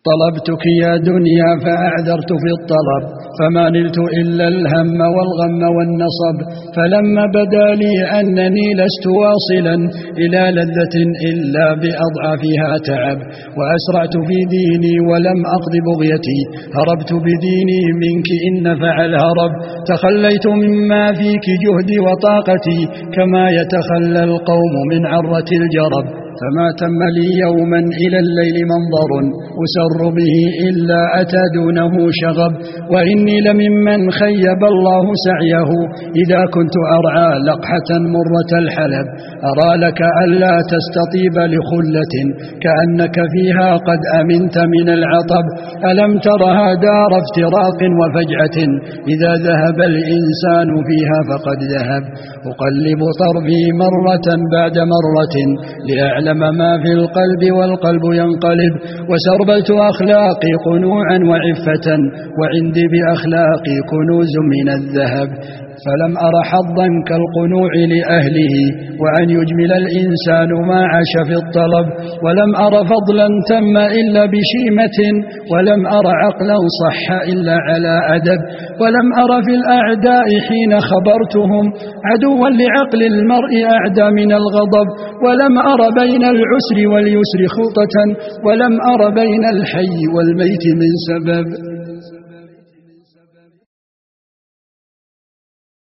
طلبتك يا دنيا فأعذرت في الطلب، فما نلت إلا الهم والغم والنصب. فلما بدا لي أنني لست واصلا إلى لذة إلا بأضعافها تعب، وأسرعت في ديني ولم أقض بغيتي، هربت بديني منك إن نفع الهرب. تخليت مما فيك جهدي وطاقتي، كما يتخلى القوم من عرة الجرب. فما تم لي يوما إلى الليل منظر أسر به إلا أتى دونه شغب. وإني لممن خيب الله سعيه إذا كنت أرعى لقحة مرة الحلب. أرى لك ألا تستطيب لخلة كأنك فيها قد أمنت من العطب. ألم ترها دار افتراق وفجعة، إذا ذهب الإنسان فيها فقد ذهب. أقلب طرفي مرة بعد مرة لأعلم ما في القلب والقلب ينقلب. وسربلت أخلاقي قنوعا وعفة، وعندي بأخلاقي كنوز من الذهب. فلم أر حظا كالقنوع لأهله، وأن يجمل الإنسان ما عاش في الطلب. ولم أر فضلا تم إلا بشيمة، ولم أر عقلا صح إلا على أدب. ولم أر في الأعداء حين خبرتهم عدوا لعقل المرء أعدى من الغضب. ولم أر بين العسر واليسر خلطة، ولم أر بين الحي والميت من سبب.